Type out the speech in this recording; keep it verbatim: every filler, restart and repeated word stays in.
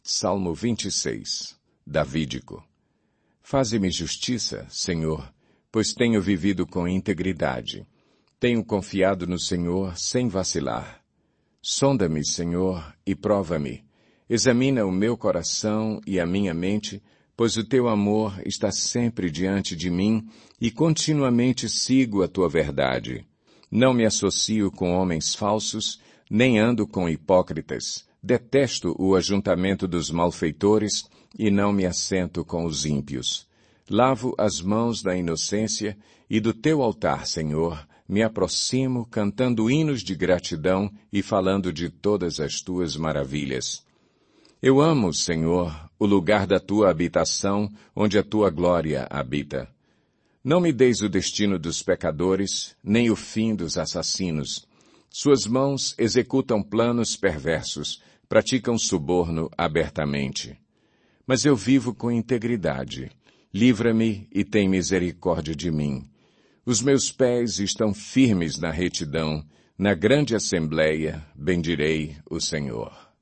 Salmo vinte e seis, Davídico. Faze-me justiça, Senhor, pois tenho vivido com integridade. Tenho confiado no Senhor sem vacilar. Sonda-me, Senhor, e prova-me. Examina o meu coração e a minha mente, pois o teu amor está sempre diante de mim e continuamente sigo a tua verdade. Não me associo com homens falsos, nem ando com hipócritas. Detesto o ajuntamento dos malfeitores e não me assento com os ímpios. Lavo as mãos da inocência e do teu altar, Senhor, me aproximo cantando hinos de gratidão e falando de todas as tuas maravilhas. Eu amo, Senhor, o lugar da tua habitação, onde a tua glória habita. Não me deis o destino dos pecadores, nem o fim dos assassinos. Suas mãos executam planos perversos, praticam suborno abertamente. Mas eu vivo com integridade. Livra-me e tem misericórdia de mim. Os meus pés estão firmes na retidão, na grande assembleia bendirei o Senhor.